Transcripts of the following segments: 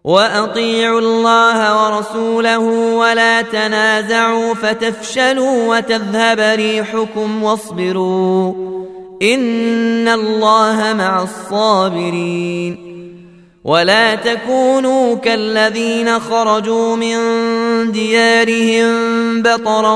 وأطيعوا الله ورسوله ولا تنازعوا فتفشلوا وتذهب ريحكم واصبروا إن الله مع الصابرين. ولا تكونوا كالذين خرجوا من ديارهم بطرا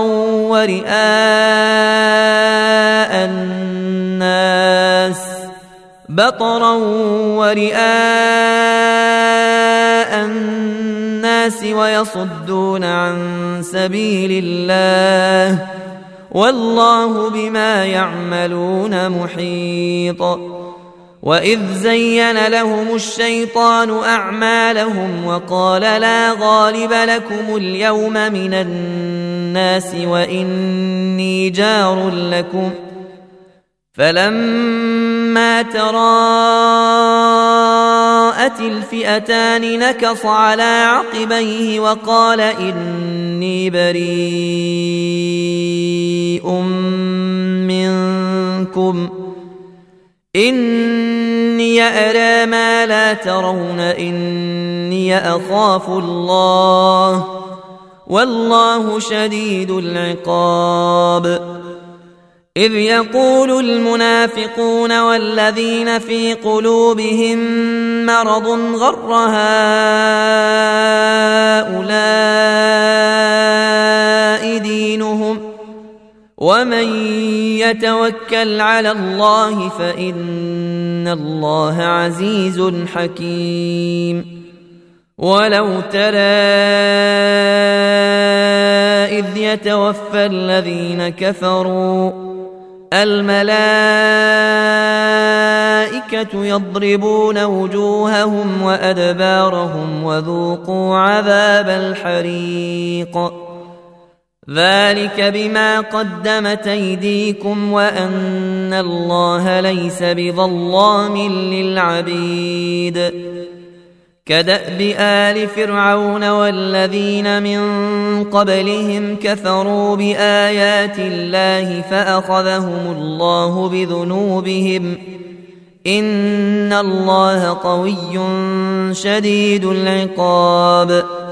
ورئاء الناس ويصدون عن سبيل الله والله بما يعملون محيط. وإذ زين لهم الشيطان أعمالهم وقال لا غالب لكم اليوم من الناس وإني جار لكم فلما تراءت الفئتان نكص على عقبيه وقال إني بريء منكم إني أرى ما لا ترون إني أخاف الله والله شديد العقاب. إذ يقول المنافقون والذين في قلوبهم مرض غر هؤلاء دينهم ومن يتوكل على الله فإن الله عزيز حكيم. ولو ترى إذ يتوفى الذين كفروا الملائكة يضربون وجوههم وأدبارهم وذوقوا عذاب الحريق ذلك بما قدمت أيديكم وأن الله ليس بظلام للعبيد. كدأب آل فرعون والذين من قبلهم كفروا بآيات الله فأخذهم الله بذنوبهم إن الله قوي شديد العقاب.